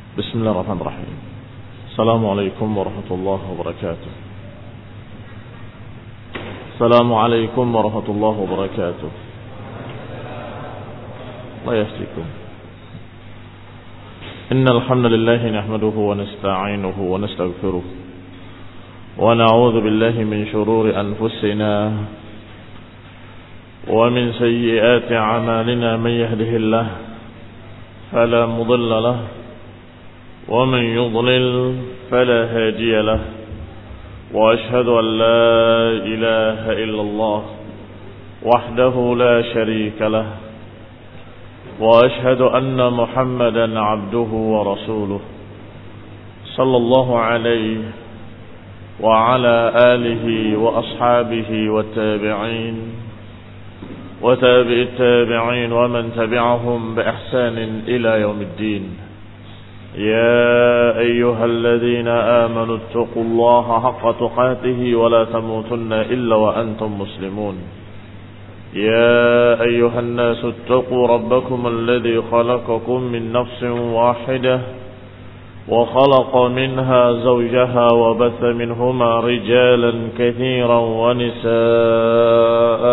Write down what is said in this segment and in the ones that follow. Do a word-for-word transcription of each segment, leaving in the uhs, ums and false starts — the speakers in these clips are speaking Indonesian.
بسم الله الرحمن الرحيم. السلام عليكم ورحمة الله وبركاته. السلام عليكم ورحمة الله وبركاته. الله يهديكم. إن الحمد لله نحمده ونستعينه ونستغفره ونعوذ بالله من شرور أنفسنا ومن سيئات أعمالنا. من يهده الله فلا مضل له ومن يضلل فلا هادي له، وأشهد أن لا إله إلا الله وحده لا شريك له، وأشهد أن محمدا عبده ورسوله صلى الله عليه وعلى آله وأصحابه والتابعين وتابع التابعين ومن تبعهم بإحسان إلى يوم الدين. يا أيها الذين آمنوا اتقوا الله حق تقاته ولا تموتن إلا وأنتم مسلمون. يا أيها الناس اتقوا ربكم الذي خلقكم من نفس واحدة وخلق منها زوجها وبث منهما رجالا كثيرا ونساء،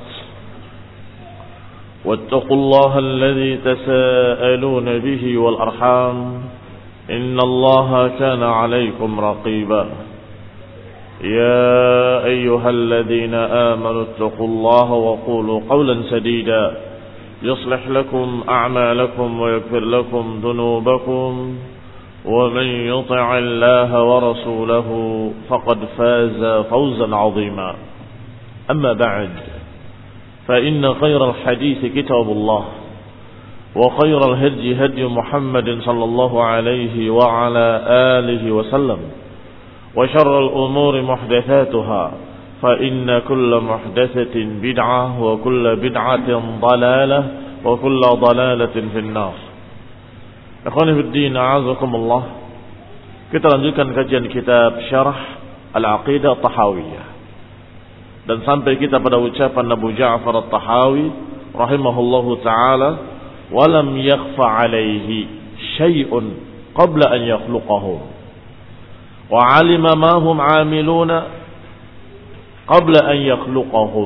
واتقوا الله الذي تساءلون به والأرحام إن الله كان عليكم رقيبا. يا أيها الذين آمنوا اتقوا الله وقولوا قولا سديدا يصلح لكم أعمالكم ويغفر لكم ذنوبكم، ومن يطع الله ورسوله فقد فاز فوزا عظيما. أما بعد، فإن خير الحديث كتاب الله، وخير الهدي هدي محمد صلى الله عليه وعلى آله وسلم، وشر الأمور محدثاتها، فإن كل محدثة بدعة وكل بدعة ضلالة وكل ضلالة في النار. Ikhwani fi din, a'azakumullah. Kita lanjutkan kajian kitab Syarah Al-Aqidah At-Tahawiyah. Dan sampai kita pada ucapan Abu Ja'far At-Tahawi rahimahullahu ta'ala, walam yakhfa alaihi syai'un qabla an yakhluqahum wa alima ma hum amiluna qabla an yakhluqahum.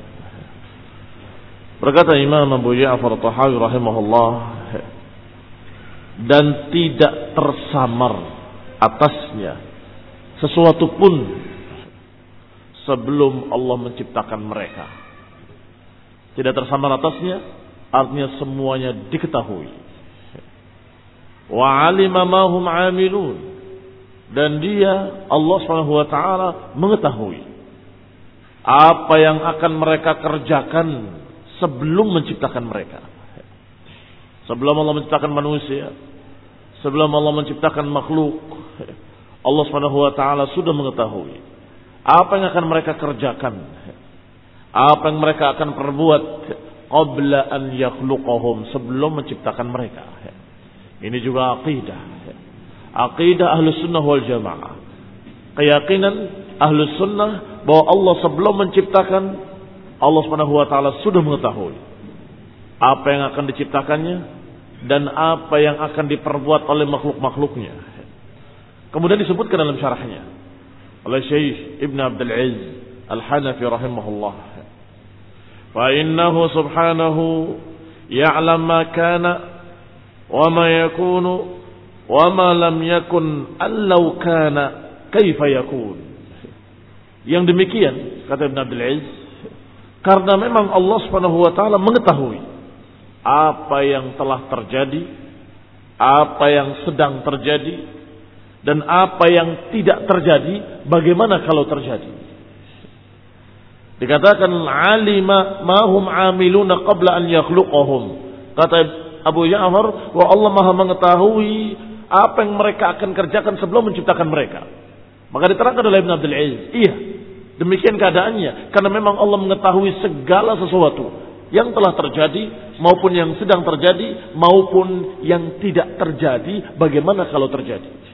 Berkata Imam Abu Ja'far At-Tahawi rahimahullah, dan tidak tersamar atasnya sesuatu pun sebelum Allah menciptakan mereka. Tidak tersamar atasnya artinya semuanya diketahui. Wa alima ma hum amilun, dan dia Allah Subhanahu wa taala mengetahui apa yang akan mereka kerjakan sebelum menciptakan mereka. Sebelum Allah menciptakan manusia, sebelum Allah menciptakan makhluk, Allah Subhanahu wa taala sudah mengetahui apa yang akan mereka kerjakan, apa yang mereka akan perbuat qabla an yakhluqahum, sebelum menciptakan mereka. Ini juga aqidah. Aqidah Ahlus Sunnah wal Jamaah. Keyakinan Ahlus Sunnah bahwa Allah sebelum menciptakan, Allah Subhanahu wa taala sudah mengetahui apa yang akan diciptakannya dan apa yang akan diperbuat oleh makhluk-makhluknya. Kemudian disebutkan dalam syarahnya oleh Syekh Ibn Abdul Aziz Al-Hanafi rahimahullah, fa innahu subhanahu ya'lam ma kana wa ma yakunu wa ma lam yakun allau kana kaifa yakun. Yang demikian kata Ibn Abdul Aziz, karena memang Allah Subhanahu wa taala mengetahui apa yang telah terjadi, apa yang sedang terjadi, dan apa yang tidak terjadi, bagaimana kalau terjadi. Dikatakan alima ma hum amiluna qabla an yakhluqahum. Kata Abu Ja'far, bahwa Allah Maha mengetahui apa yang mereka akan kerjakan sebelum menciptakan mereka. Maka diterangkan oleh Ibn Abdul Aziz, iya, demikian keadaannya, karena memang Allah mengetahui segala sesuatu yang telah terjadi maupun yang sedang terjadi maupun yang tidak terjadi, bagaimana kalau terjadi.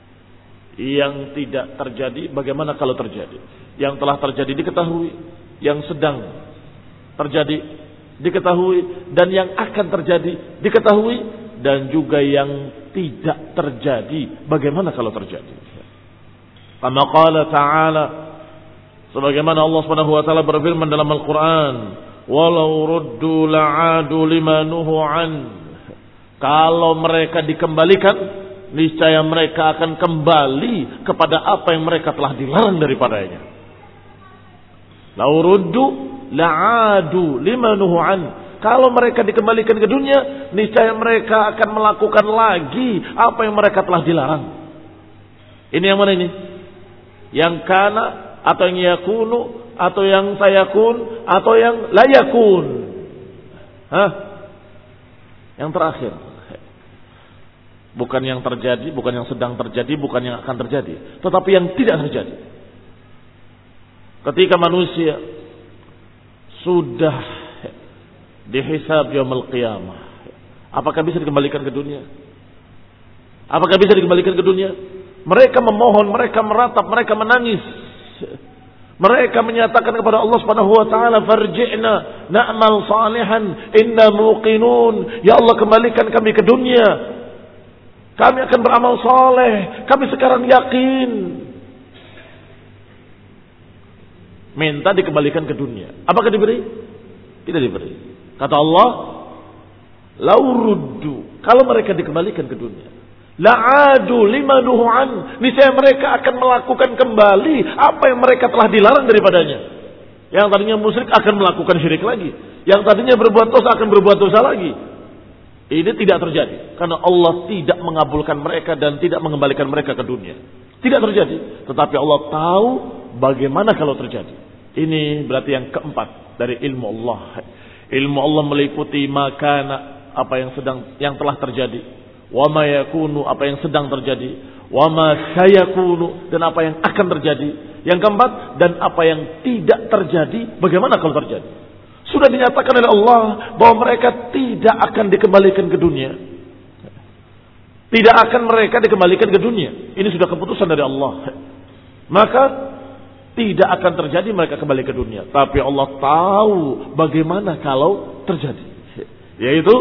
Yang tidak terjadi, bagaimana kalau terjadi. Yang telah terjadi diketahui, yang sedang terjadi diketahui, dan yang akan terjadi diketahui, dan juga yang tidak terjadi, bagaimana kalau terjadi? Kama qala ta'ala, sebagaimana Allah Subhanahu wa taala berfirman dalam Al-Qur'an, "Walau ruddu la'adu lima nuhu an." Kalau mereka dikembalikan, niscaya mereka akan kembali kepada apa yang mereka telah dilarang daripadanya. "Lau ruddu la'adu lima nuhu an." Kalau mereka dikembalikan ke dunia, niscaya mereka akan melakukan lagi apa yang mereka telah dilarang. Ini yang mana ini? Yang kana atau yang yakunu atau yang sayakun atau yang layakun? Hah? Yang terakhir. Bukan yang terjadi, bukan yang sedang terjadi, bukan yang akan terjadi, tetapi yang tidak terjadi. Ketika manusia sudah dihisab yaumul qiyamah, apakah bisa dikembalikan ke dunia? Apakah bisa dikembalikan ke dunia? Mereka memohon, mereka meratap, mereka menangis. Mereka menyatakan kepada Allah Subhanahu wa taala, "Farji'na na'mal salihan inna muqinun." Ya Allah, kembalikan kami ke dunia. Kami akan beramal saleh. Kami sekarang yakin. Minta dikembalikan ke dunia. Apakah diberi? Tidak diberi. Kata Allah, "Lau ruddu." Kalau mereka dikembalikan ke dunia, la'adu lima nuhu'an, niscaya mereka akan melakukan kembali apa yang mereka telah dilarang daripadanya. Yang tadinya musyrik akan melakukan syirik lagi. Yang tadinya berbuat dosa akan berbuat dosa lagi. Ini tidak terjadi karena Allah tidak mengabulkan mereka dan tidak mengembalikan mereka ke dunia. Tidak terjadi, tetapi Allah tahu bagaimana kalau terjadi. Ini berarti yang keempat dari ilmu Allah. Ilmu Allah meliputi makana, apa yang sedang yang telah terjadi, wa ma yakunu, apa yang sedang terjadi, wa ma sayakunu, dan apa yang akan terjadi. Yang keempat, dan apa yang tidak terjadi, bagaimana kalau terjadi. Sudah dinyatakan oleh Allah bahwa mereka tidak akan dikembalikan ke dunia. Tidak akan mereka dikembalikan ke dunia. Ini sudah keputusan dari Allah. Maka tidak akan terjadi mereka kembali ke dunia. Tapi Allah tahu bagaimana kalau terjadi. Yaitu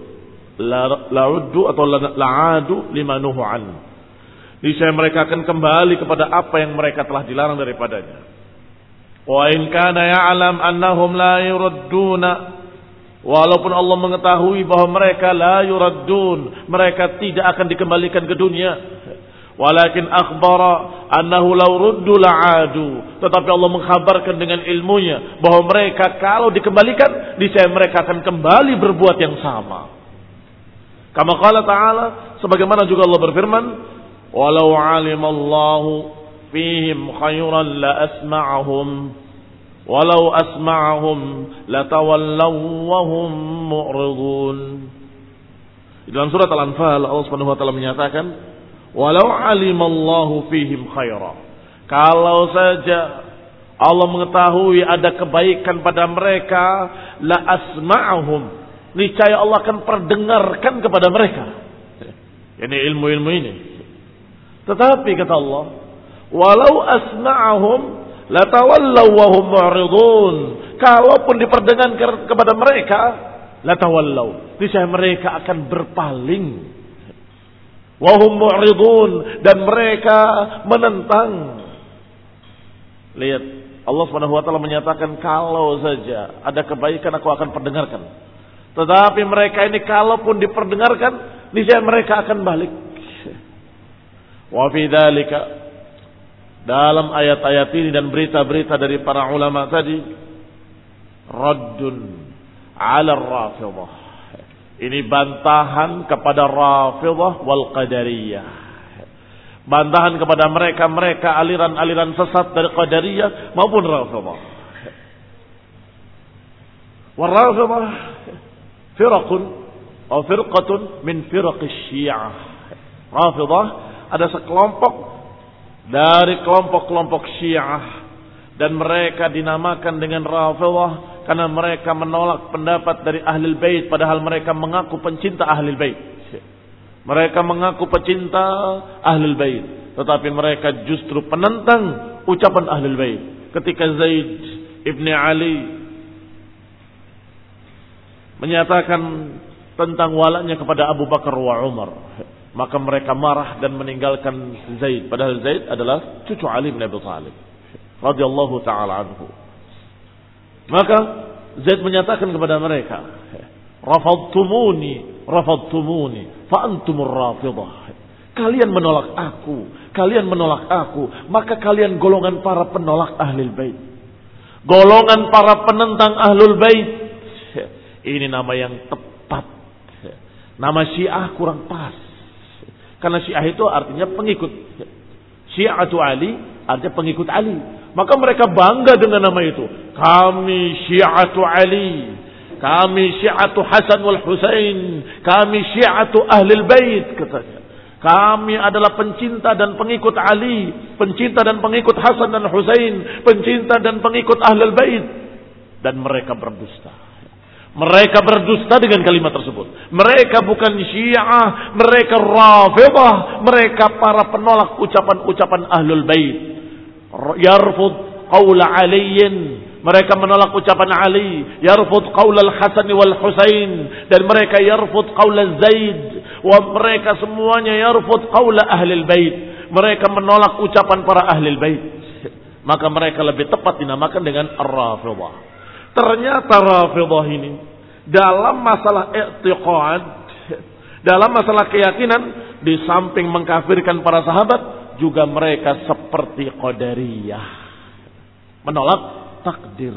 la'uddu atau la'adu lima nuhu an. Niscaya mereka akan kembali kepada apa yang mereka telah dilarang daripadanya. Wa in kana ya'lam annahum la yuradduna, walaupun Allah mengetahui bahwa mereka la yuraddun, mereka tidak akan dikembalikan ke dunia. Walakin akhbara annahu law ruddu la'adu, tetapi Allah mengkhabarkan dengan ilmunya bahwa mereka kalau dikembalikan, niscaya mereka akan kembali berbuat yang sama. Kama qala ta'ala, sebagaimana juga Allah berfirman, walau 'alimallahu fihim khayran la asma'ahum walau asma'ahum latawallaw wa hum mu'ridun. Dalam surat Al-Anfal Allah Subhanahu wa taala menyatakan, walau 'alimallahu fihim khayran, kalau saja Allah mengetahui ada kebaikan pada mereka, la asma'ahum, niscaya Allah akan perdengarkan kepada mereka. Ini ilmu-ilmu ini. Tetapi kata Allah, walau asma'ahum latawallaw wa hum mu'ridun, kalaupun diperdengarkan kepada mereka, latawallaw, niscaya mereka akan berpaling, wa hum mu'ridun, dan mereka menentang. Lihat, Allah Subhanahu wa taala menyatakan kalau saja ada kebaikan aku akan perdengarkan. Tetapi mereka ini kalaupun diperdengarkan, niscaya mereka akan balik. Wa fi dzalika, dalam ayat-ayat ini dan berita-berita dari para ulama tadi, raddun 'ala ar-rafidhah. Ini bantahan kepada Rafidhah wal Qadariyah. Bantahan kepada mereka-mereka aliran-aliran sesat dari Qadariyah maupun Rafidhah. Wal Rafidhah firqun atau firqatun min firqis Syiah. Rafidhah ada sekelompok dari kelompok-kelompok Syiah, dan mereka dinamakan dengan Rafidhah karena mereka menolak pendapat dari Ahlul Bait, padahal mereka mengaku pencinta Ahlul Bait. Mereka mengaku pecinta Ahlul Bait, tetapi mereka justru penentang ucapan Ahlul Bait. Ketika Zaid ibni Ali menyatakan tentang walaknya kepada Abu Bakar wa Umar, Maka mereka marah dan meninggalkan Zaid. Padahal Zaid adalah cucu Ali bin Abi Thalib radhiyallahu taala anhu. Maka Zaid menyatakan kepada mereka, "Rafadtumuni, rafadtumuni, fa antumur rafidah." Kalian menolak aku, kalian menolak aku, maka kalian golongan para penolak Ahlul Bait. Golongan para penentang Ahlul Bait. Ini nama yang tepat. Nama Syiah kurang pas. Karena Syiah itu artinya pengikut. Syiatu Ali artinya pengikut Ali. Maka mereka bangga dengan nama itu. Kami Syiatu Ali. Kami Syiatu Hasan wal Husain. Kami Syiatu Ahlul Bait, katanya. Kami adalah pencinta dan pengikut Ali, pencinta dan pengikut Hasan dan Husain, pencinta dan pengikut Ahlul Bait. Dan mereka berdusta. Mereka berdusta dengan kalimat tersebut. Mereka bukan Syiah, mereka Rafidah, mereka para penolak ucapan-ucapan Ahlul Bait. Yarfud qaula Aliyin, mereka menolak ucapan Ali. Yarfud qaula Al-Hasan wal Husain, dan mereka yarfud qaula Zaid. Wa mereka semuanya yarfud qaula Ahlul Bait. Mereka menolak ucapan para Ahlul Bait. Maka mereka lebih tepat dinamakan dengan Ar-Rafidah. Ternyata Rafidah ini dalam masalah i'tiqad, dalam masalah keyakinan, di samping mengkafirkan para sahabat, juga mereka seperti Qadariyah, menolak takdir.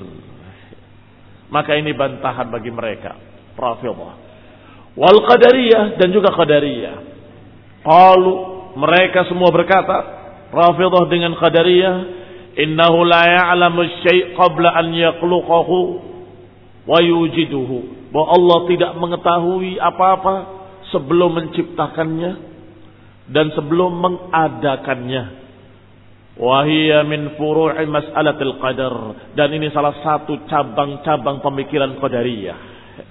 Maka ini bantahan bagi mereka Rafidah wal Qadariyah, dan juga Qadariyah. Qalu, mereka semua berkata, Rafidah dengan Qadariyah, innahu la ya'lamu syai' qabla an yakhluqahu wa yujiduhu. Bahwa Allah tidak mengetahui apa-apa sebelum menciptakannya dan sebelum mengadakannya. Wa hiya min furu'i mas'alatil qadar, dan ini salah satu cabang-cabang pemikiran Qadariyah.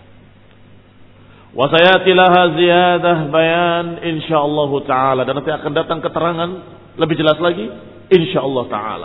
Wa sayati laha ziyadah bayan insyaallah taala, dan nanti akan datang keterangan lebih jelas lagi insyaallah taala.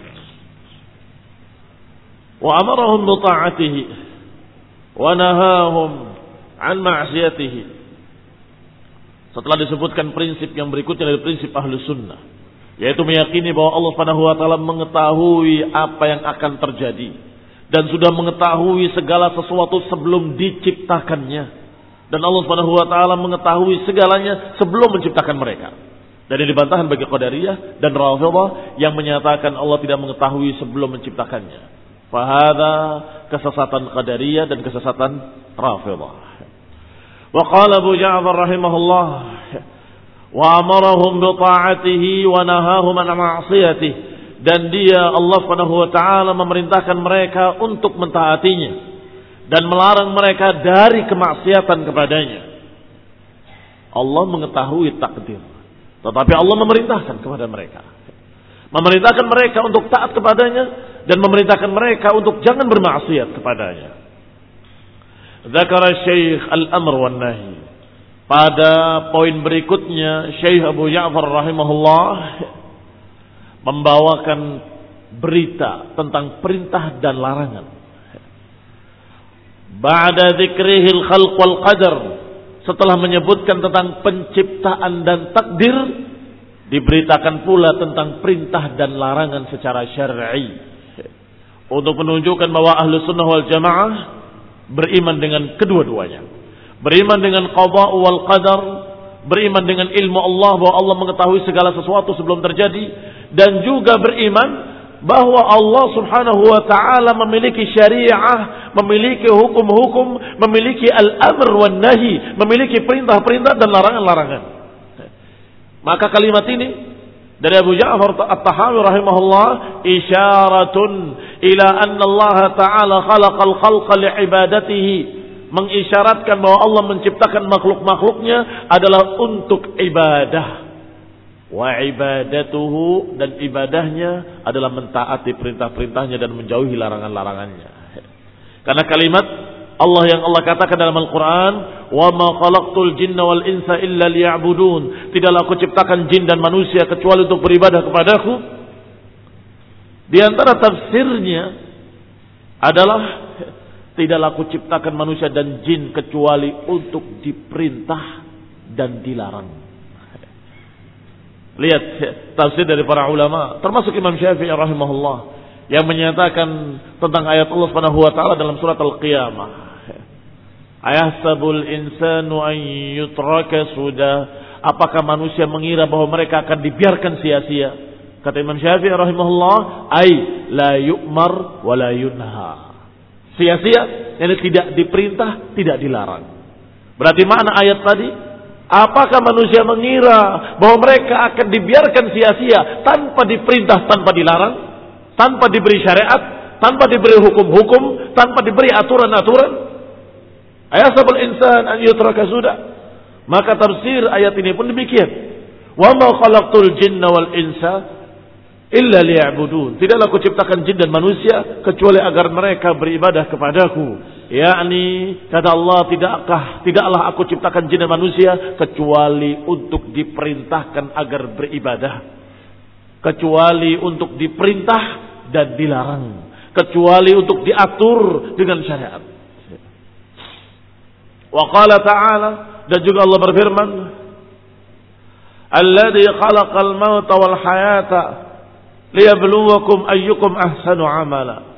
Wa amarahum bi ta'atihi wa nahahum an ma'siyatihi. Setelah disebutkan prinsip yang berikutnya dari prinsip Ahlus Sunnah, yaitu meyakini bahwa Allah Subhanahu wa taala mengetahui apa yang akan terjadi dan sudah mengetahui segala sesuatu sebelum diciptakannya. Dan Allah Subhanahu wa taala mengetahui segalanya sebelum menciptakan mereka. Dan ini bantahan bagi Qadariyah dan Rafidah yang menyatakan Allah tidak mengetahui sebelum menciptakannya. Fahada kesesatan Qadariyah dan kesesatan Rafidah. Wa qala Abu Ja'far rahimahullah, wa amarahum bi ta'atihi wa nahahum an ma'siyatihi, dan dia Allah Subhanahu wa taala memerintahkan mereka untuk mentaatinya dan melarang mereka dari kemaksiatan kepadanya. Allah mengetahui takdir, tetapi Allah memerintahkan kepada mereka, memerintahkan mereka untuk taat kepadanya dan memerintahkan mereka untuk jangan bermaksiat kepadanya. Zakara Syekh al-amr wan nahi. Pada poin berikutnya Syekh Abu Ja'far rahimahullah membawakan berita tentang perintah dan larangan. Ba'da dzikrihil khalq wal qadar, setelah menyebutkan tentang penciptaan dan takdir, diberitakan pula tentang perintah dan larangan secara syar'i, untuk menunjukkan bahwa Ahlus Sunnah wal Jamaah beriman dengan kedua-duanya. Beriman dengan qada wal qadar, beriman dengan ilmu Allah bahwa Allah mengetahui segala sesuatu sebelum terjadi, dan juga beriman bahwa Allah Subhanahu wa taala memiliki syariah, memiliki hukum-hukum, memiliki al-amr wan nahi, memiliki perintah-perintah dan larangan-larangan. Maka kalimat ini dari Abu Ja'far At-Tahawi rahimahullah isyaratun ila anna Allah taala khalaqal khalqa li'ibadatihi, mengisyaratkan bahwa Allah menciptakan makhluk-makhluknya adalah untuk ibadah. Wa ibadatuhu, dan ibadahnya adalah mentaati perintah-perintahnya dan menjauhi larangan-larangannya. Karena kalimat Allah yang Allah katakan dalam Al-Quran, wa ma khalaqtul jinna wal insa illa liya'budun, tidaklah aku ciptakan jin dan manusia kecuali untuk beribadah kepadaku. Di antara tafsirnya adalah tidaklah aku ciptakan manusia dan jin kecuali untuk diperintah dan dilarang. Lihat tafsir dari para ulama, termasuk Imam Syafi'i rahimahullah, yang menyatakan tentang ayat Allah Subhanahu wa taala dalam surat Al-Qiyamah. Ayahsabul insanu an yutraka suda. Apakah manusia mengira bahwa mereka akan dibiarkan sia-sia? Kata Imam Syafi'i rahimahullah, ai la yu'mar wa la yunha. Sia-sia, ini tidak diperintah, tidak dilarang. Berarti mana ayat tadi? Apakah manusia mengira bahwa mereka akan dibiarkan sia-sia tanpa diperintah, tanpa dilarang, tanpa diberi syariat, tanpa diberi hukum-hukum, tanpa diberi aturan-aturan? Ayasabul insan an yutraka suda. Maka tafsir ayat ini pun demikian. Wa ma khalaqtul jinna wal insa illa liya'budun. Tidaklah aku ciptakan jin dan manusia kecuali agar mereka beribadah kepadaku. Yakni kata Allah, tidakkah tidaklah aku ciptakan jin dan manusia kecuali untuk diperintahkan agar beribadah, kecuali untuk diperintah dan dilarang, kecuali untuk diatur dengan syariat. Wa qala ta'ala, dan juga Allah berfirman, alladzi khalaqal mauta wal hayata liyabluwakum ayyukum ahsanu amala.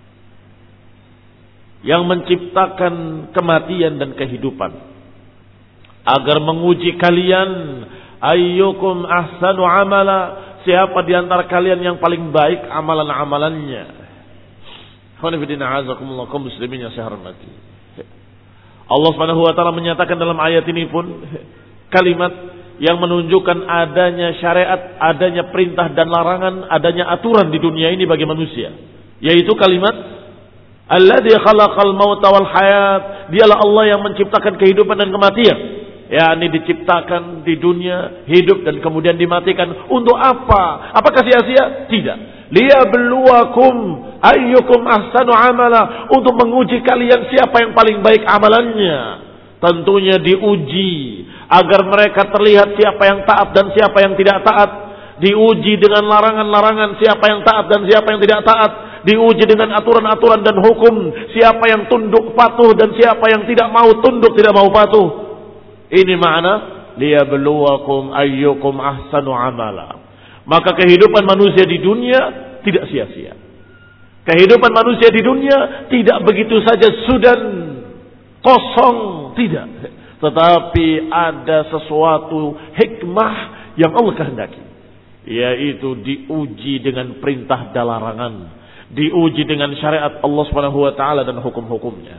Yang menciptakan kematian dan kehidupan agar menguji kalian, ayyukum ahsanu amala, siapa di antara kalian yang paling baik amalan-amalannya. Alhamdulillah, kaum muslimin yang saya hormati. Allah Subhanahu wa taala menyatakan dalam ayat ini pun kalimat yang menunjukkan adanya syariat, adanya perintah dan larangan, adanya aturan di dunia ini bagi manusia, yaitu kalimat alladzi khalaqal mauta wal hayat. Dialah Allah yang menciptakan kehidupan dan kematian. yakni diciptakan di dunia, hidup dan kemudian dimatikan. Untuk apa? Apakah sia-sia? Tidak. Liyabluwakum ayyukum ahsanu amala, untuk menguji kalian siapa yang paling baik amalannya. Tentunya diuji agar mereka terlihat siapa yang taat dan siapa yang tidak taat. Diuji dengan larangan-larangan siapa yang taat dan siapa yang tidak taat. Diuji dengan aturan-aturan dan hukum siapa yang tunduk patuh dan siapa yang tidak mau tunduk, tidak mau patuh. Ini makna liyabluwakum ayyukum ahsanu amala. Maka kehidupan manusia di dunia tidak sia-sia. Kehidupan manusia di dunia tidak begitu saja sudah kosong, tidak. Tetapi ada sesuatu hikmah yang Allah kehendaki, yaitu diuji dengan perintah dan larangan, diuji dengan syariat Allah Subhanahu wa taala dan hukum-hukumnya.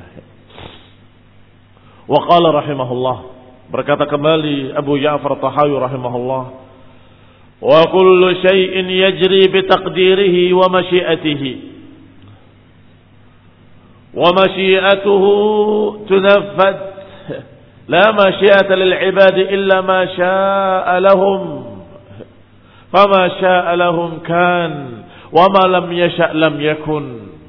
Wa qala rahimahullah, berkata kembali Abu Ja'far Tahawi rahimahullah, wa kullu syai'in yajri bi taqdirihi wa masyiatihi wa masyiatuhu tunaffad la masyiata lil ibadi illa ma syaa'a lahum fama syaa'a lahum kan wa ma lam yasha' lam yakun.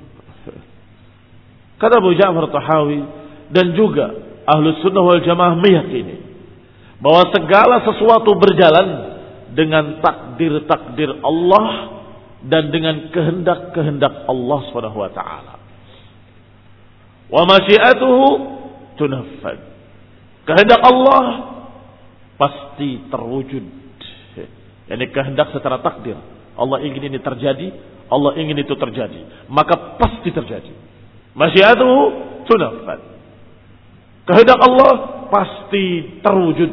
Kata Abu Ja'far Tahawi, dan juga Ahlus Sunnah wal Jamaah meyakini bahwa segala sesuatu berjalan dengan takdir-takdir Allah dan dengan kehendak-kehendak Allah Subhanahu wa taala. Wa masyiatuhu tunaffad. Kehendak Allah pasti terwujud. Yani kehendak secara takdir. Allah ingin ini terjadi, Allah ingin itu terjadi, maka pasti terjadi. Masyiatuhu tunaffad. Kehendak Allah pasti terwujud.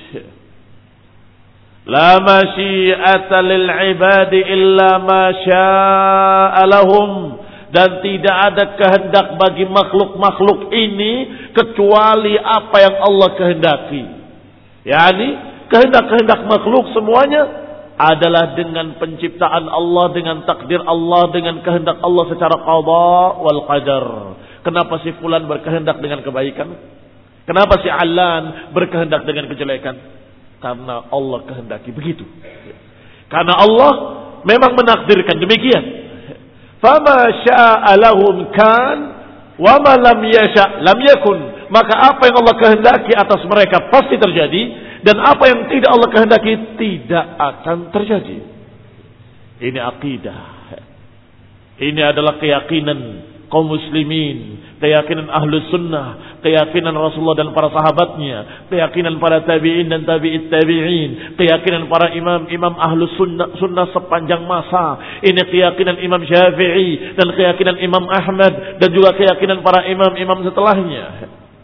La masyiata lil ibadi illa ma syaa'a lahum, dan tidak ada kehendak bagi makhluk-makhluk ini kecuali apa yang Allah kehendaki. Yani kehendak-kehendak makhluk semuanya adalah dengan penciptaan Allah, dengan takdir Allah, dengan kehendak Allah secara qada wal qadar. Kenapa si fulan berkehendak dengan kebaikan? Kenapa si Alan berkehendak dengan kejelekan? Karena Allah kehendaki begitu. Karena Allah memang menakdirkan demikian. Fama syaa'a lahum kan wa ma lam yasha' lam yakun. Maka apa yang Allah kehendaki atas mereka pasti terjadi, dan apa yang tidak Allah kehendaki tidak akan terjadi. Ini akidah. Ini adalah keyakinan kaum muslimin, keyakinan ahlus sunnah, keyakinan Rasulullah dan para sahabatnya, keyakinan para tabi'in dan tabi'it tabi'in, keyakinan para imam-imam ahlus sunnah, sunnah sepanjang masa. Ini keyakinan Imam Syafi'i dan keyakinan Imam Ahmad dan juga keyakinan para imam-imam setelahnya.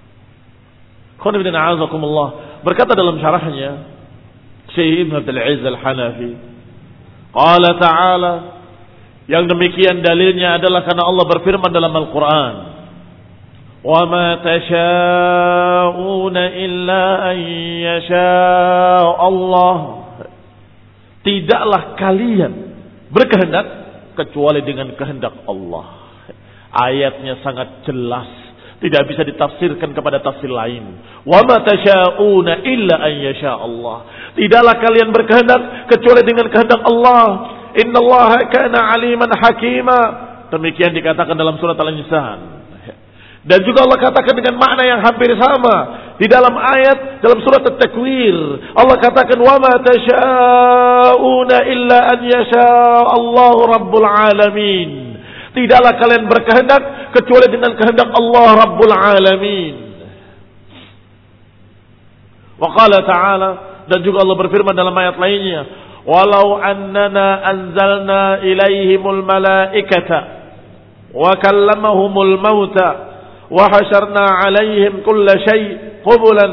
Berkata dalam syarahnya Syekh Ibn Abdul Aziz Al-Hanafi, qala ta'ala, yang demikian dalilnya adalah karena Allah berfirman dalam Al-Quran, wa ma tasha'una illa an yasha' Allah, tidaklah kalian berkehendak kecuali dengan kehendak Allah. Ayatnya sangat jelas, tidak bisa ditafsirkan kepada tafsir lain. Wa ma tasha'una illa an yasha' Allah, tidaklah kalian berkehendak kecuali dengan kehendak Allah. Innallaha kana aliman hakima, demikian dikatakan dalam surat Al-Insan. Dan juga Allah katakan dengan makna yang hampir sama di dalam ayat dalam surat At-Takwir. Allah katakan wa ma tasha'una illa an yasha Allahu rabbul alamin, tidaklah kalian berkehendak kecuali dengan kehendak Allah rabbul alamin. Wa qala ta'ala, dan juga Allah berfirman dalam ayat lainnya, walau annana anzalna ilaihimul malaikata wa kallamahumul mauta wa hasyarna alaihim kulla syai' qubulan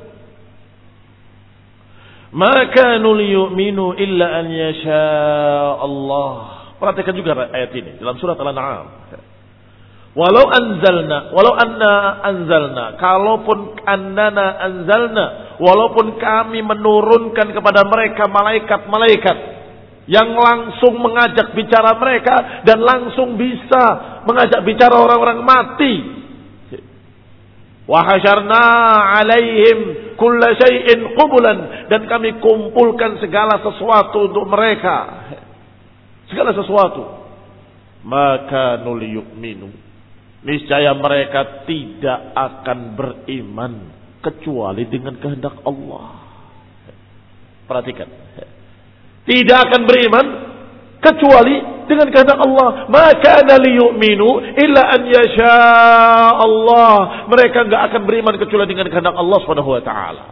ma kanu liyu'minu illa an yasha Allah. Perhatikan juga ayat ini dalam surat Al-An'am. Walau anzalna, walau anna anzalna, kalaupun annana anzalna, walaupun kami menurunkan kepada mereka malaikat-malaikat yang langsung mengajak bicara mereka dan langsung bisa mengajak bicara orang-orang mati. Wa hasyarna alaihim kulla syai'in qubulan, dan kami kumpulkan segala sesuatu untuk mereka. Segala sesuatu. Maka nul yu'minu, niscaya mereka tidak akan beriman kecuali dengan kehendak Allah. Perhatikan, tidak akan beriman kecuali dengan kehendak Allah. Maka liyu'minu illa an yasha Allah, mereka enggak akan beriman kecuali dengan kehendak Allah Subhanahu wa taala.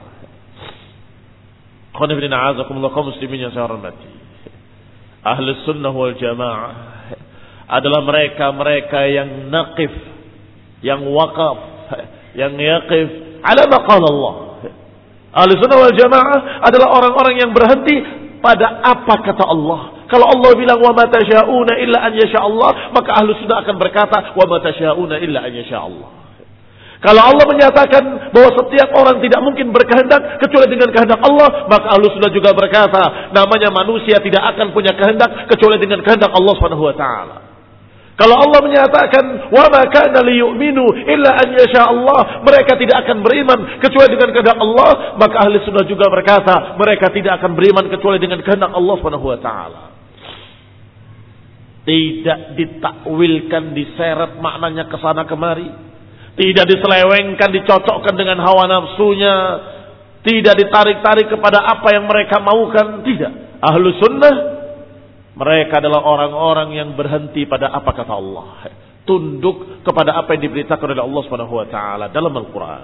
Qul inna a'azakumullah kaum muslimin yang saya hormati. Ahlus sunnah wal jamaah adalah mereka-mereka yang naqif, yang waqaf, yang yaqif ala ma qala Allah. Ahlus sunnah wal jamaah adalah orang-orang yang berhenti pada apa kata Allah. Kalau Allah bilang wa ma tasha'una illa an yasha Allah, maka ahlus sunnah akan berkata wa ma tasha'una illa an yasha Allah. Kalau Allah menyatakan bahwa setiap orang tidak mungkin berkehendak kecuali dengan kehendak Allah, maka ahlus sunnah juga berkata namanya manusia tidak akan punya kehendak kecuali dengan kehendak Allah Subhanahu wa taala. Kalau Allah menyatakan wa ma kana liyu'minu illa an yasha Allah, mereka tidak akan beriman kecuali dengan kehendak Allah, maka ahli sunnah juga berkata mereka tidak akan beriman kecuali dengan kehendak Allah Subhanahu wa taala. Tidak ditakwilkan, diseret maknanya ke sana kemari, tidak diselewengkan, dicocokkan dengan hawa nafsunya, tidak ditarik-tarik kepada apa yang mereka maukan, tidak. Ahlu sunnah, mereka adalah orang-orang yang berhenti pada apa kata Allah, tunduk kepada apa yang diberitakan oleh Allah Subhanahu wa taala dalam Al-Qur'an.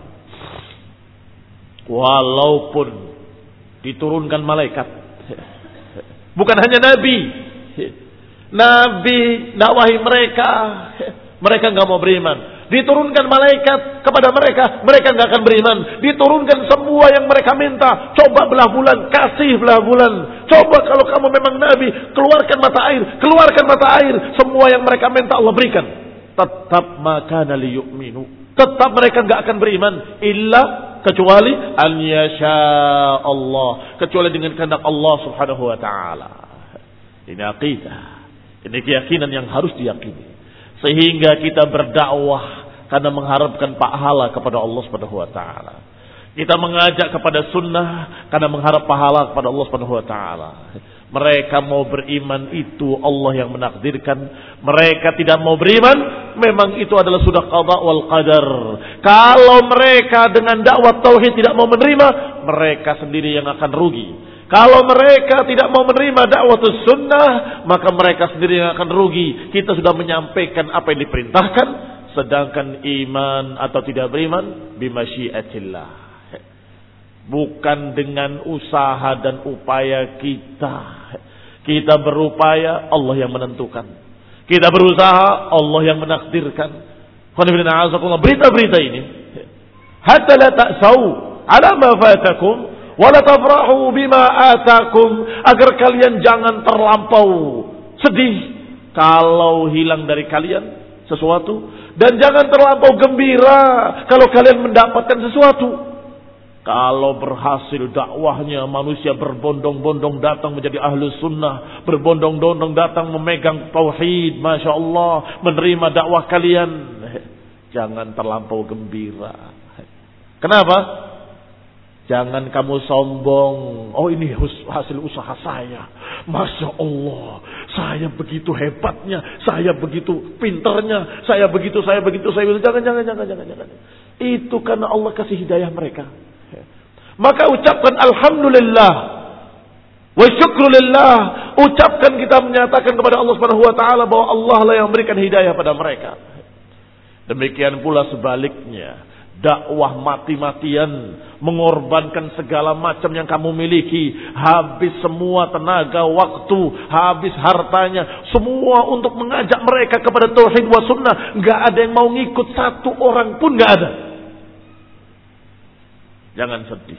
Walaupun diturunkan malaikat, bukan hanya nabi, nabi dakwahi mereka, mereka enggak mau beriman. Diturunkan malaikat kepada mereka, mereka enggak akan beriman. Diturunkan semua yang mereka minta, coba belah bulan, kasih belah bulan. Coba kalau kamu memang nabi, keluarkan mata air, keluarkan mata air. Semua yang mereka minta Allah berikan. Tetap makana liyu'minu, tetap mereka enggak akan beriman illa kecuali an yasha Allah, kecuali dengan kehendak Allah Subhanahu wa taala. Ini aqidah, ini keyakinan yang harus diyakini. Sehingga kita berdakwah karena mengharapkan pahala kepada Allah Subhanahu wa taala. Kita mengajak kepada sunnah karena mengharap pahala kepada Allah Subhanahu wa taala. Mereka mau beriman itu Allah yang menakdirkan. Mereka tidak mau beriman, memang itu adalah sudah qada wal qadar. Kalau mereka dengan dakwah tauhid tidak mau menerima, mereka sendiri yang akan rugi. Kalau mereka tidak mau menerima dakwah sunnah, maka mereka sendiri yang akan rugi. Kita sudah menyampaikan apa yang diperintahkan, sedangkan iman atau tidak beriman bimasyiatillah. Bukan dengan usaha dan upaya kita. Kita berupaya, Allah yang menentukan. Kita berusaha, Allah yang menakdirkan. Berita-berita ini, hatta la ta'sau ala ma fatakum wala tafrahu bima atakum, agar kalian jangan terlampau sedih kalau hilang dari kalian sesuatu, dan jangan terlampau gembira kalau kalian mendapatkan sesuatu. Kalau berhasil dakwahnya, manusia berbondong-bondong datang menjadi ahlu sunnah, berbondong-bondong datang memegang tauhid, masya Allah, menerima dakwah kalian, jangan terlampau gembira. Kenapa? Jangan kamu sombong. Oh, ini hasil usaha saya. Masya Allah, saya begitu hebatnya, saya begitu pinternya, saya begitu, saya begitu, saya begitu. Jangan, jangan, jangan, jangan, jangan. Itu karena Allah kasih hidayah mereka. Maka ucapkan alhamdulillah wa syukrulillah. Ucapkan, kita menyatakan kepada Allah Subhanahu wa taala bahwa Allah lah yang memberikan hidayah pada mereka. Demikian pula sebaliknya, dakwah mati-matian, mengorbankan segala macam yang kamu miliki, habis semua tenaga, waktu, habis hartanya, semua untuk mengajak mereka kepada tauhid wa sunnah. Enggak ada yang mau ngikut, satu orang pun enggak ada. Jangan sedih.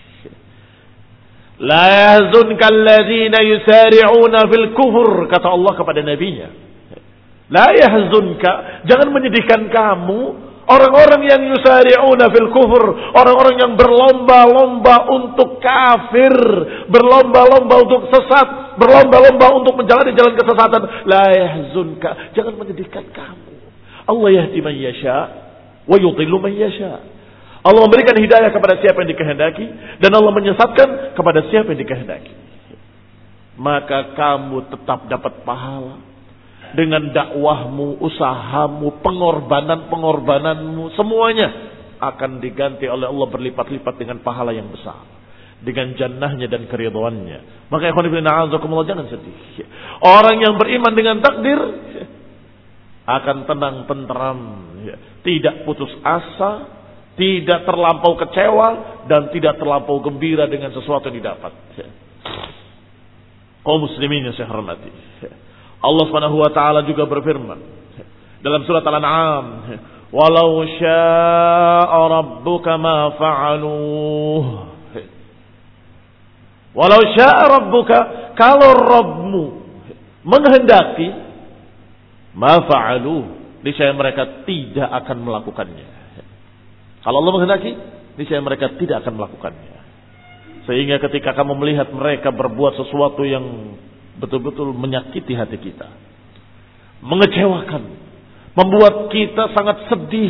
La yahzunka alladzina yusari'una fil kufur, kata Allah kepada nabinya. La yahzunka, jangan menyedihkan kamu orang-orang yang yusari'una fil kufur, orang-orang yang berlomba-lomba untuk kafir, berlomba-lomba untuk sesat, berlomba-lomba untuk menjalani jalan kesesatan. La yahzunka, jangan menyedihkan kamu. Allah yahdi man yasha wa yudhillu man yasha. Allah memberikan hidayah kepada siapa yang dikehendaki, dan Allah menyesatkan kepada siapa yang dikehendaki. Maka kamu tetap dapat pahala dengan dakwahmu, usahamu, pengorbanan-pengorbananmu, semuanya akan diganti oleh Allah berlipat-lipat dengan pahala yang besar, dengan jannahnya dan keridhaannya. Maka ikhwan fillah, a'azakumullah, jangan sedih. Orang yang beriman dengan takdir akan tenang, tentram, tidak putus asa, tidak terlampau kecewa, dan tidak terlampau gembira dengan sesuatu yang didapat. Kaum muslimin yang saya hormati, Allah Subhanahu wa taala juga berfirman dalam surat Al-An'am, "Walau syaa'a rabbuka ma fa'aluh." Walau syaa'a rabbuka, kalau Rabbmu menghendaki, ma fa'aluh, niscaya mereka tidak akan melakukannya. Kalau Allah menghendaki, niscaya mereka tidak akan melakukannya. Sehingga ketika kamu melihat mereka berbuat sesuatu yang betul-betul menyakiti hati kita, mengecewakan, membuat kita sangat sedih,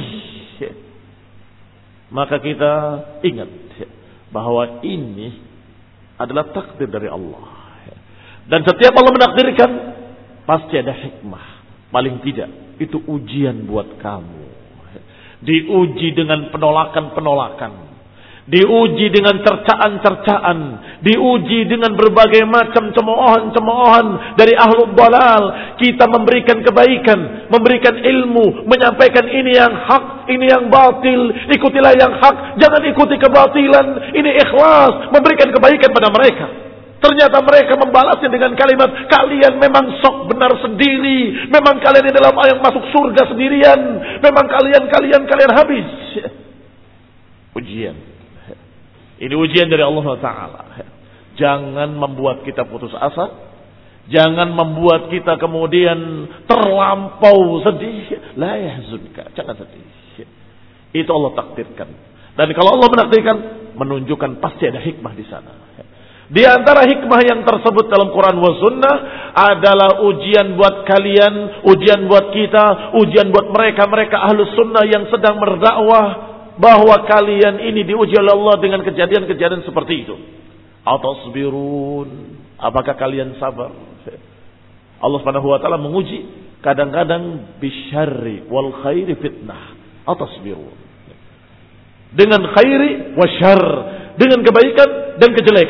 maka kita ingat bahwa ini adalah takdir dari Allah. Dan setiap Allah menakdirkan, pasti ada hikmah. Paling tidak, itu ujian buat kamu. Diuji dengan penolakan-penolakan, diuji dengan cercaan-cercaan, diuji dengan berbagai macam cemoohan-cemoohan dari ahlul dalal. Kita memberikan kebaikan, memberikan ilmu, menyampaikan ini yang hak, ini yang batil, ikutilah yang hak, jangan ikuti kebatilan. Ini ikhlas, memberikan kebaikan pada mereka. Ternyata mereka membalasnya dengan kalimat, kalian memang sok benar sendiri, memang kalian ini adalah yang masuk surga sendirian, memang kalian, kalian, kalian habis. Ujian. Ini ujian dari Allah Taala. Jangan membuat kita putus asa, jangan membuat kita kemudian terlampau sedih. La yahzunka, jangan sedih. Itu Allah takdirkan. Dan kalau Allah menakdirkan, menunjukkan pasti ada hikmah di sana. Di antara hikmah yang tersebut dalam Quran wa Sunnah adalah ujian buat kalian, ujian buat kita, ujian buat mereka-mereka ahlus sunnah yang sedang berdakwah, bahwa kalian ini diuji oleh Allah dengan kejadian-kejadian seperti itu. Atasbirun, apakah kalian sabar? Allah Subhanahu wa taala menguji kadang-kadang bisyarri wal khairi fitnah. Atasbirun. Dengan khairi wa syarr, dengan kebaikan dan kejelekan.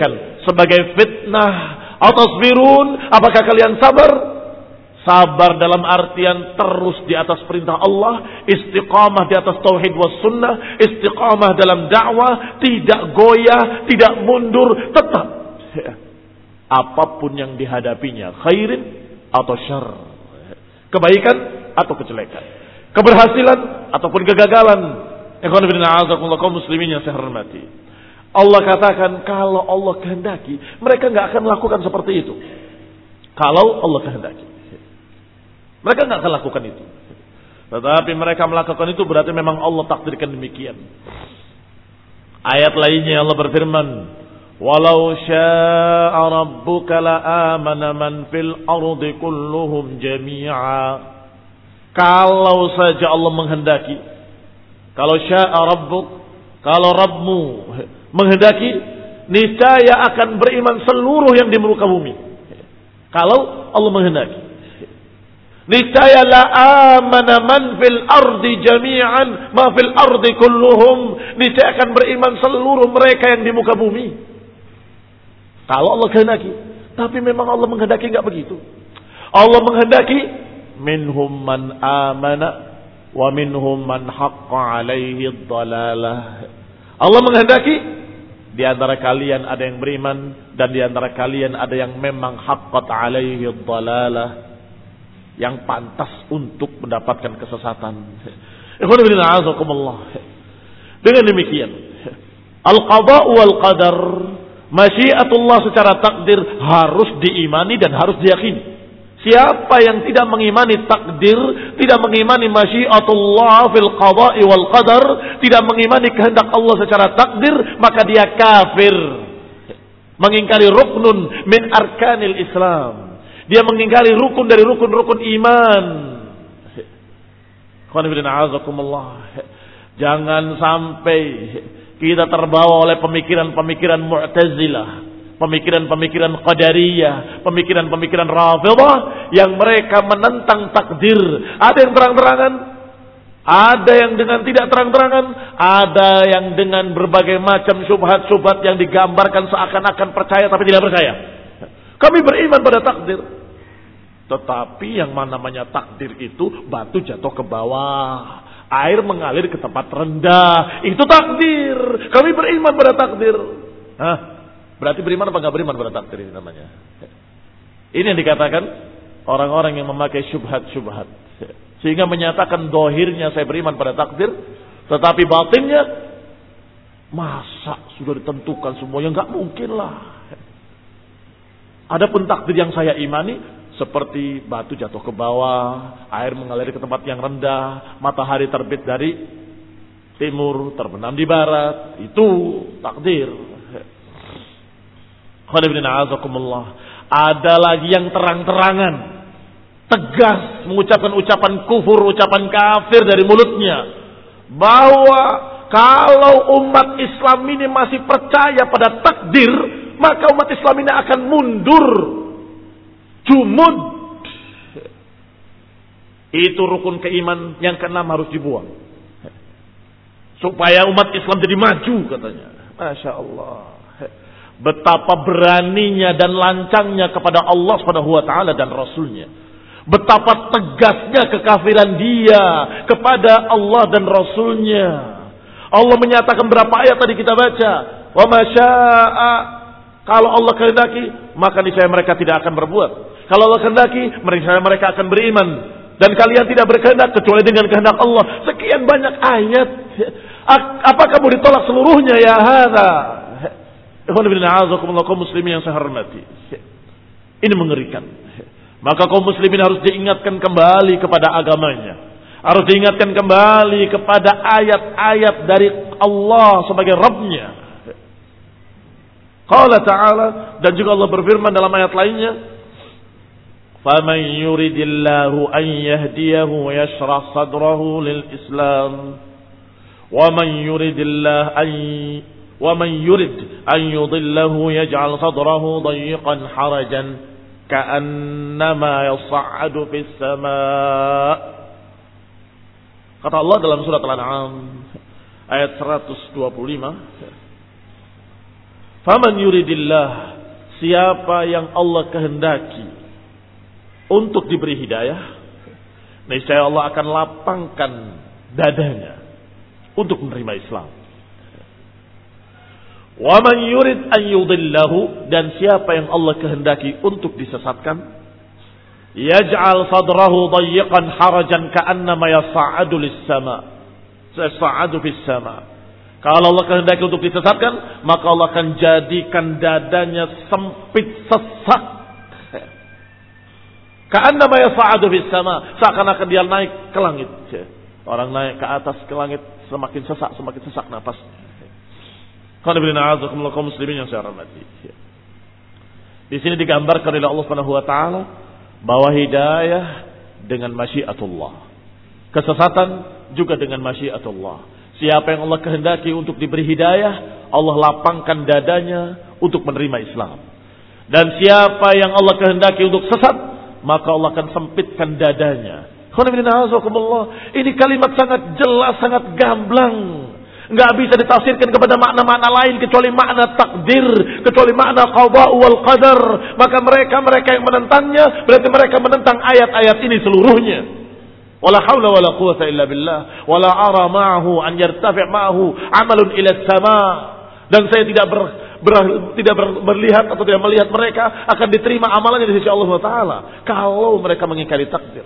sebagai fitnah. Atasbirun, apakah kalian sabar? Sabar dalam artian terus di atas perintah Allah, istiqamah di atas tauhid was sunnah, istiqamah dalam dakwah, tidak goyah, tidak mundur, tetap apapun yang dihadapinya, khairin atau syarr, kebaikan atau kejelekan, keberhasilan ataupun kegagalan. Ikhwan fillah, a'azakumullah, kaum muslimin yang saya hormati. Allah katakan kalau Allah kehendaki, mereka nggak akan melakukan seperti itu. Kalau Allah kehendaki, mereka nggak akan lakukan itu. Tetapi mereka melakukan itu berarti memang Allah takdirkan demikian. Ayat lainnya Allah berfirman, "Walau syaa rabbuka la'amana man fil ardi kulluhum jami'a." Kalau saja Allah menghendaki, kalau syaa rabbuk, kalau Rabbmu menghendaki, niscaya akan beriman seluruh yang di muka bumi. Kalau Allah menghendaki, niscaya la amana man fil ardi jami'an ma fil ardi kulluhum, niscaya akan beriman seluruh mereka yang di muka bumi. Kalau Allah kehendaki, tapi memang Allah menghendaki enggak begitu. Allah menghendaki minhum man amana wa minhum man haqqa alaihi dhalalah. Allah menghendaki di antara kalian ada yang beriman dan di antara kalian ada yang memang haqqat alaihi dhalalah, yang pantas untuk mendapatkan kesesatan. Dengan demikian, al-qada wal qadar, masyiatullah secara takdir harus diimani dan harus diyakini. Siapa yang tidak mengimani takdir, tidak mengimani masyiatullah fil qada'i wal qadar, tidak mengimani kehendak Allah secara takdir, maka dia kafir, mengingkari ruknun min arkanil Islam. Dia mengingkari rukun dari rukun-rukun iman. Jangan sampai kita terbawa oleh pemikiran-pemikiran Mu'tazilah, pemikiran-pemikiran Qadariyah, pemikiran-pemikiran Rafidhah yang mereka menentang takdir. Ada yang terang-terangan, ada yang dengan tidak terang-terangan, ada yang dengan berbagai macam syubhat-syubhat yang digambarkan seakan-akan percaya tapi tidak percaya. Kami beriman pada takdir. Tetapi yang namanya takdir itu batu jatuh ke bawah, air mengalir ke tempat rendah, itu takdir. Kami beriman pada takdir. Hah? Berarti beriman apa enggak beriman pada takdir ini namanya? Ini yang dikatakan orang-orang yang memakai syubhat-syubhat, sehingga menyatakan dohirnya saya beriman pada takdir, tetapi batinnya masa sudah ditentukan semuanya, enggak mungkin lah. Adapun takdir yang saya imani seperti batu jatuh ke bawah, air mengalir ke tempat yang rendah, matahari terbit dari timur, terbenam di barat, itu takdir. Ada lagi yang terang-terangan, tegas mengucapkan ucapan kufur, ucapan kafir dari mulutnya, bahwa kalau umat Islam ini masih percaya pada takdir, maka umat Islam ini akan mundur, jumud. Itu rukun keiman yang keenam harus dibuang, supaya umat Islam jadi maju katanya. Masya Allah, betapa beraninya dan lancangnya kepada Allah Subhanahu wa taala dan Rasulnya. Betapa tegasnya kekafiran dia kepada Allah dan Rasulnya. Allah menyatakan berapa ayat tadi kita baca, wa masya'a, kalau Allah kehendaki maka niscaya mereka tidak akan berbuat. Kalau Allah kehendaki niscaya mereka akan beriman. Dan kalian tidak berkehendak kecuali dengan kehendak Allah. Sekian banyak ayat. Apakah kamu ditolak seluruhnya ya hadza? Kaum muslimin yang saya hormati, ini mengerikan. Maka kaum muslimin harus diingatkan kembali kepada agamanya, harus diingatkan kembali kepada ayat-ayat dari Allah sebagai Rabbnya. Qala ta'ala, dan juga Allah berfirman dalam ayat lainnya, "Faman yuridillahu an yahdiyahu yashrah sadrahu lil Islam, wa man yuridillahu an وَمَنْ يُرِدْ أَنْ يُضِلَّهُ يَجْعَلْ صَدْرَهُ ضَيِّقًا حَرَجًا كَأَنَّمَا يَصَّعَّدُ فِي السَّمَاءِ." Kata Allah dalam surat Al-An'am ayat seratus dua puluh lima, Faman yuridillah, siapa yang Allah kehendaki untuk diberi hidayah, niscaya Allah akan lapangkan dadanya untuk menerima Islam. Wa man yurid an yudillahu, dan siapa yang Allah kehendaki untuk disesatkan, yaj'al sadrahu dayyiqan harajan ka'annama yas'adu lis-sama, yas'adu fis-sama. Kalau Allah kehendaki untuk disesatkan, maka Allah akan jadikan dadanya sempit sesak. Ka'annama yas'adu fis-sama, seakan-akan dia naik ke langit. Orang naik ke atas ke langit, semakin sesak, semakin sesak napasnya. Kaum muslimin yang saya hormati. Di sini digambarkan oleh Allah Subhanahu wa taala bahwa hidayah dengan masyiatullah, kesesatan juga dengan masyiatullah. Siapa yang Allah kehendaki untuk diberi hidayah, Allah lapangkan dadanya untuk menerima Islam. Dan siapa yang Allah kehendaki untuk sesat, maka Allah akan sempitkan dadanya. Ini kalimat sangat jelas, sangat gamblang. Enggak bisa ditafsirkan kepada makna-makna lain kecuali makna takdir, kecuali makna qada wal qadar. Maka mereka-mereka yang menentangnya berarti mereka menentang ayat-ayat ini seluruhnya. Wala haula wala quwwata illa billah, wala ara ma'ahu an yartafi' ma'ahu 'amalun ila as-sama'. Dan saya tidak ber, ber, tidak ber, berlihat atau tidak melihat mereka akan diterima amalannya di sisi Allah Taala kalau mereka mengingkari takdir.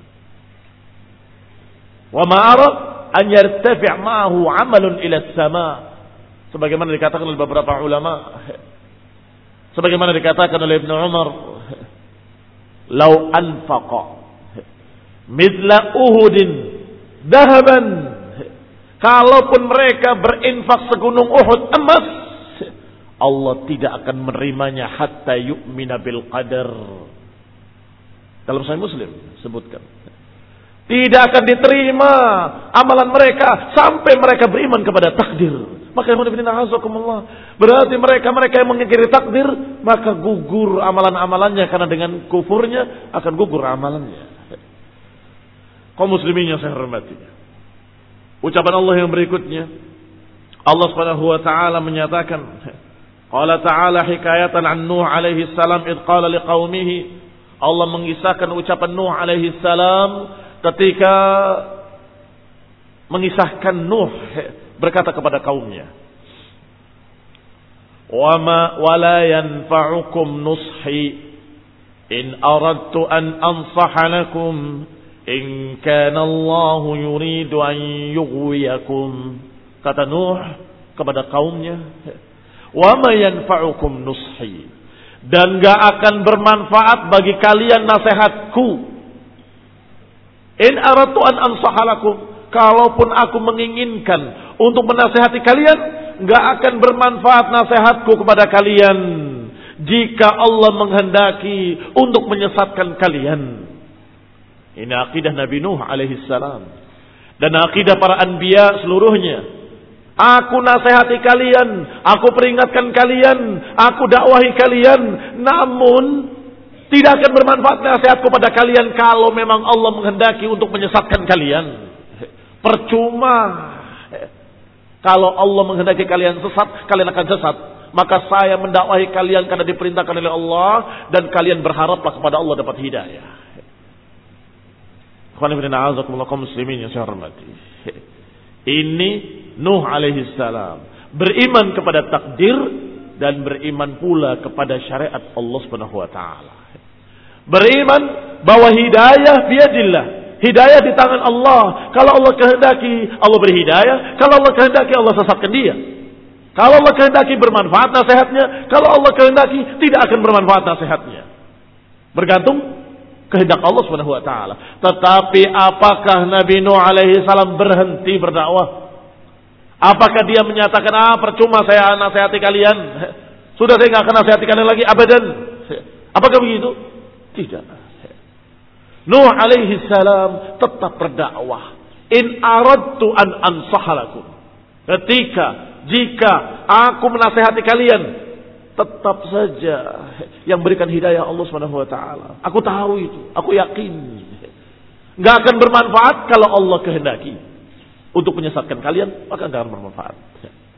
Wa ma'ara an yartafi' ma'ahu 'amalun ila as-sama', sebagaimana dikatakan oleh beberapa ulama, sebagaimana dikatakan oleh Ibnu Umar, law anfaqa mithla uhudin dahaban, kalaupun mereka berinfak segunung Uhud emas, Allah tidak akan menerimanya hatta yu'mina bil qadar. Dalam Sahih Muslim sebutkan, tidak akan diterima amalan mereka sampai mereka beriman kepada takdir. Maka berarti mereka-mereka yang mengingkari takdir, maka gugur amalan-amalannya, karena dengan kufurnya akan gugur amalannya. Kaum muslimin yang saya hormati, ucapan Allah yang berikutnya, Allah Subhanahu wa taala menyatakan, qala ta'ala hikayatan an Nuh alaihi salam id qala liqaumihi, Allah mengisahkan ucapan Nuh alaihi salam ketika mengisahkan Nuh berkata kepada kaumnya, wama wala yanfa'ukum nushi in aradtu an ansaha lakum in kana Allah yuridu an yughwiyakum. Kata Nuh kepada kaumnya, wama yanfa'ukum nushi, dan gak akan bermanfaat bagi kalian nasihatku. In aradtu an ansaha lakum, kalaupun aku menginginkan untuk menasihati kalian, gak akan bermanfaat nasihatku kepada kalian jika Allah menghendaki untuk menyesatkan kalian. Ini akidah Nabi Nuh alaihi salam dan akidah para anbiya seluruhnya. Aku nasihati kalian, aku peringatkan kalian, aku dakwahi kalian, namun tidak akan bermanfaat nasihatku pada kalian kalau memang Allah menghendaki untuk menyesatkan kalian. Percuma. Kalau Allah menghendaki kalian sesat, kalian akan sesat. Maka saya mendakwahi kalian karena diperintahkan oleh Allah, dan kalian berharaplah kepada Allah dapat hidayah. Muslimin yang saya hormati, ini Nuh alaihi salam beriman kepada takdir dan beriman pula kepada syariat Allah Subhanahu wa taala. Beriman bahwa hidayah biadillah, hidayah di tangan Allah. Kalau Allah kehendaki, Allah beri hidayah. Kalau Allah kehendaki, Allah sesatkan dia. Kalau Allah kehendaki bermanfaat nasihatnya, kalau Allah kehendaki tidak akan bermanfaat nasihatnya. Bergantung kehendak Allah Subhanahu wa taala. Tetapi apakah Nabi Nuh alaihi salam berhenti berdakwah? Apakah dia menyatakan, ah percuma saya nasihati kalian, sudah saya enggak akan nasihati kalian lagi abadan? Apakah begitu? Tidak. Nuh alaihi salam tetap berdakwah. In aradtu an ansaha lakum. Ketika jika aku menasihati kalian, tetap saja yang berikan hidayah Allah Subhanahu wa taala. Aku tahu itu, aku yakin. Enggak akan bermanfaat kalau Allah kehendaki untuk menyesatkan kalian, maka enggak akan bermanfaat.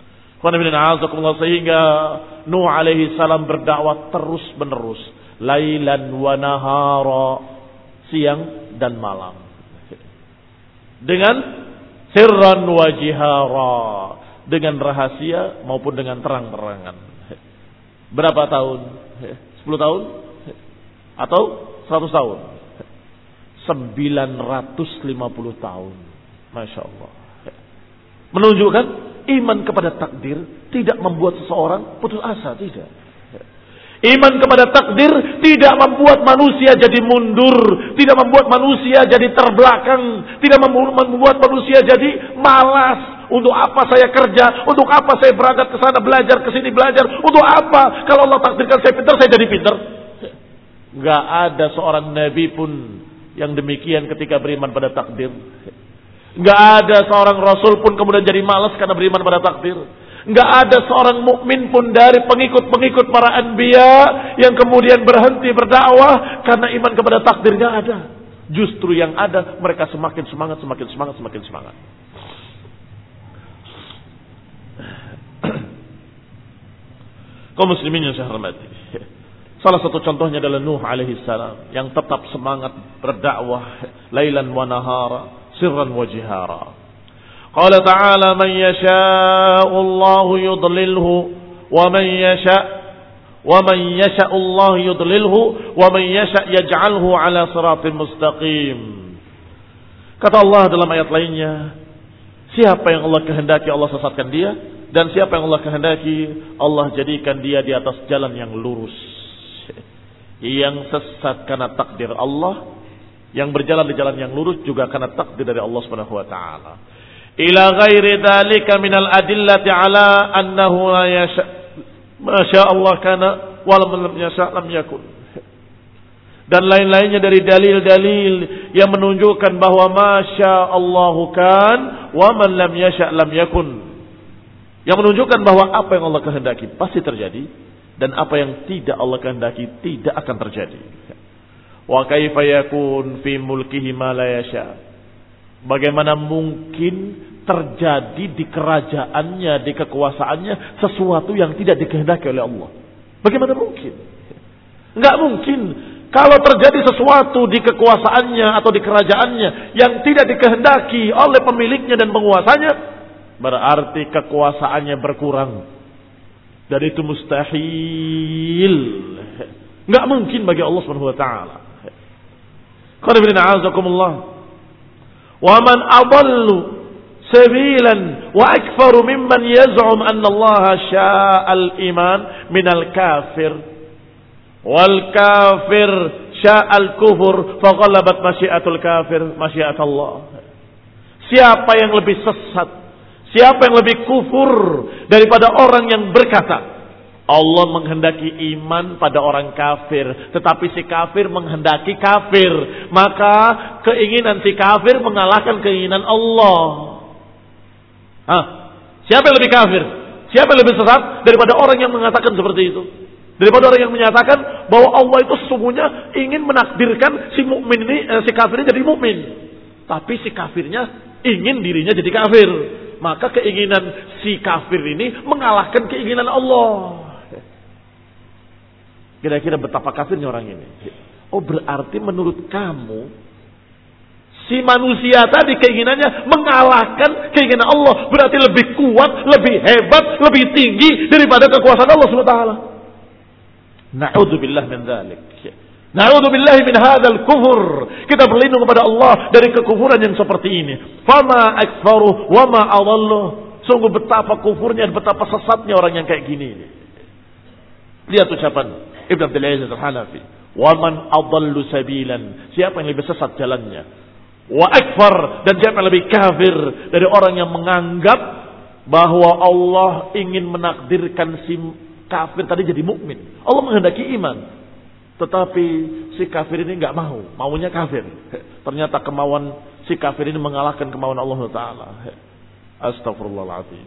Sehingga Nuh alaihi salam berdakwah terus menerus, lailan wa nahara, siang dan malam, dengan sirran wa jihara, dengan rahasia maupun dengan terang-terangan. Berapa tahun? sepuluh tahun? Atau seratus tahun? sembilan ratus lima puluh tahun. Masya Allah. Menunjukkan iman kepada takdir tidak membuat seseorang putus asa, tidak. Iman kepada takdir tidak membuat manusia jadi mundur, tidak membuat manusia jadi terbelakang, tidak membuat manusia jadi malas. Untuk apa saya kerja? Untuk apa saya berangkat ke sana belajar, ke sini belajar? Untuk apa? Kalau Allah takdirkan saya pintar, saya jadi pintar. Gak ada seorang nabi pun yang demikian ketika beriman pada takdir. Gak ada seorang rasul pun kemudian jadi malas karena beriman pada takdir. Gak ada seorang mukmin pun dari pengikut-pengikut para anbiya yang kemudian berhenti berdakwah karena iman kepada takdir. Gak ada. Justru yang ada mereka semakin semangat, semakin semangat, semakin semangat. Kaum muslimin yang saya hormati, salah satu contohnya adalah Nuh alaihi salam yang tetap semangat berdakwah lailan wa nahara, sirran wa jihara. Qala ta'ala man yasha'u Allah yudlilhu wa man yasha' wa man yasha'u Allah yudlilhu wa man yasha' yaj'alhu ala siratin mustaqim. Kata Allah dalam ayat lainnya, siapa yang Allah kehendaki Allah sesatkan dia, dan siapa yang Allah kehendaki Allah jadikan dia di atas jalan yang lurus. Yang sesat karena takdir Allah, yang berjalan di jalan yang lurus juga karena takdir dari Allah Subhanahu wa taala. Ila ghairi dzalika minal adillati ala annahu la yasha ma syaa Allah kana wa lam yasha lam yakun. Dan lain-lainnya dari dalil-dalil yang menunjukkan bahwa masya Allahu kan wa man lam yasha lam yakun. Yang menunjukkan bahwa apa yang Allah kehendaki pasti terjadi, dan apa yang tidak Allah kehendaki tidak akan terjadi. Wa kaifa yakun fi mulkihi ma la yasha. Bagaimana mungkin terjadi di kerajaannya, di kekuasaannya sesuatu yang tidak dikehendaki oleh Allah? Bagaimana mungkin? Enggak mungkin. Kalau terjadi sesuatu di kekuasaannya atau di kerajaannya yang tidak dikehendaki oleh pemiliknya dan penguasanya, berarti kekuasaannya berkurang. Dan itu mustahil. Enggak mungkin bagi Allah Subhanahu wa taala. Qul inna a'udzukumullah. Wa man adallu sabilan wa akfaru mimman yaz'um anna Allah sya'al iman minal kafir. Wal kafir sya'al kufur faghalabat masyiatul kafir masyiatullah. Siapa yang lebih sesat, siapa yang lebih kufur daripada orang yang berkata Allah menghendaki iman pada orang kafir, tetapi si kafir menghendaki kafir, maka keinginan si kafir mengalahkan keinginan Allah. Hah? Siapa yang lebih kafir? Siapa yang lebih sesat daripada orang yang mengatakan seperti itu? Daripada orang yang menyatakan bahwa Allah itu sesungguhnya ingin menakdirkan si mukmin ini, eh, si kafir ini jadi mukmin, tapi si kafirnya ingin dirinya jadi kafir. Maka keinginan si kafir ini mengalahkan keinginan Allah. Kira-kira betapa kafirnya orang ini. Oh, berarti menurut kamu si manusia tadi keinginannya mengalahkan keinginan Allah, berarti lebih kuat, lebih hebat, lebih tinggi daripada kekuasaan Allah Subhanahu wa taala. Na'udzubillah min dzalik. Na'udzubillah min hadzal kufur. Kita berlindung kepada Allah dari kekufuran yang seperti ini. Fama akfaru wa ma adallu. Sungguh betapa kufurnya dan betapa sesatnya orang yang kayak gini ini. Lihat ucapan Ibn Abdul Aziz Al-Hanafi. Wa man adallu sabilan. Siapa yang lebih sesat jalannya? Wa akfar, dan siapa yang lebih kafir dari orang yang menganggap bahwa Allah ingin menakdirkan si kafir tadi jadi mukmin. Allah menghendaki iman, tetapi si kafir ini enggak mau, maunya kafir. Ternyata kemauan si kafir ini mengalahkan kemauan Allah Taala. Astagfirullahaladzim.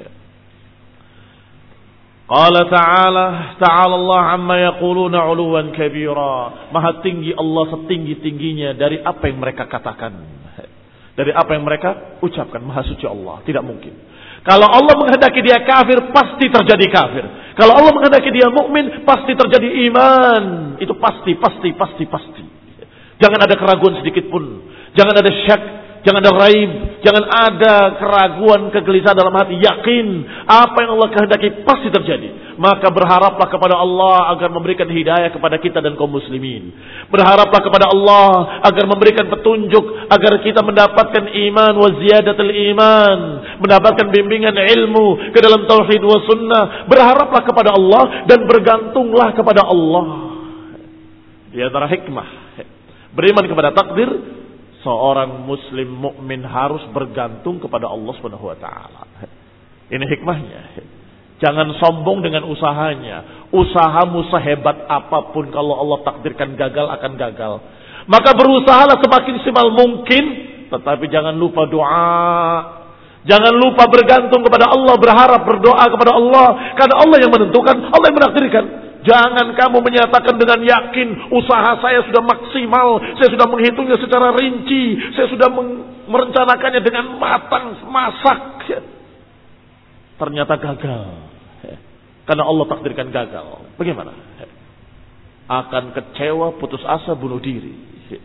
Qala ta'ala, ta'ala Allah amma yaquluna 'uluwan kabira. Maha tinggi Allah setinggi-tingginya dari apa yang mereka katakan, dari apa yang mereka ucapkan. Maha suci Allah, tidak mungkin. Kalau Allah menghendaki dia kafir, pasti terjadi kafir. Kalau Allah menghendaki dia mukmin, pasti terjadi iman. Itu pasti, pasti, pasti, pasti. Jangan ada keraguan sedikit pun. Jangan ada syak, jangan ada raib, jangan ada keraguan, kegelisahan dalam hati. Yakin apa yang Allah kehendaki pasti terjadi. Maka berharaplah kepada Allah agar memberikan hidayah kepada kita dan kaum muslimin. Berharaplah kepada Allah agar memberikan petunjuk agar kita mendapatkan iman wa ziyadatul iman, mendapatkan bimbingan ilmu ke dalam tauhid wa sunnah. Berharaplah kepada Allah dan bergantunglah kepada Allah. Di antara hikmah beriman kepada takdir, seorang muslim mukmin harus bergantung kepada Allah Subhanahu wa taala. Ini hikmahnya. Jangan sombong dengan usahanya. Usahamu sehebat apapun, kalau Allah takdirkan gagal, akan gagal. Maka berusahalah semakin simal mungkin, tetapi jangan lupa doa. Jangan lupa bergantung kepada Allah, berharap, berdoa kepada Allah. Karena Allah yang menentukan, Allah yang menakdirkan. Jangan kamu menyatakan dengan yakin, usaha saya sudah maksimal, saya sudah menghitungnya secara rinci, saya sudah merencanakannya dengan matang, masak. Ternyata gagal. Karena Allah takdirkan gagal. Bagaimana? Akan kecewa, putus asa, bunuh diri.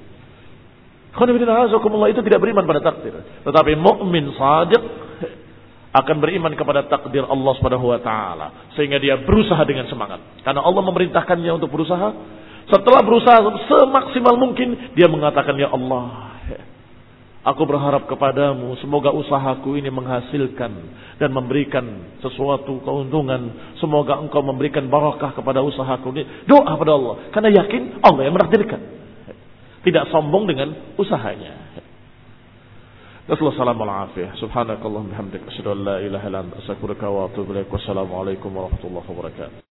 Itu tidak beriman pada takdir. Tetapi mukmin shadiq akan beriman kepada takdir Allah Subhanahu wa taala, sehingga dia berusaha dengan semangat. Karena Allah memerintahkannya untuk berusaha. Setelah berusaha semaksimal mungkin, dia mengatakan, ya Allah, aku berharap kepadamu, semoga usahaku ini menghasilkan dan memberikan sesuatu keuntungan. Semoga engkau memberikan barakah kepada usahaku ini. Doa pada Allah, karena yakin Allah yang menakdirkan. Tidak sombong dengan usahanya. Wassalamualaikum subhanakallahumma bihamdika asyhadu an la ilaha illa anta astaghfiruka wa atubu ilaik. Wassalamualaikum warahmatullahi wabarakatuh.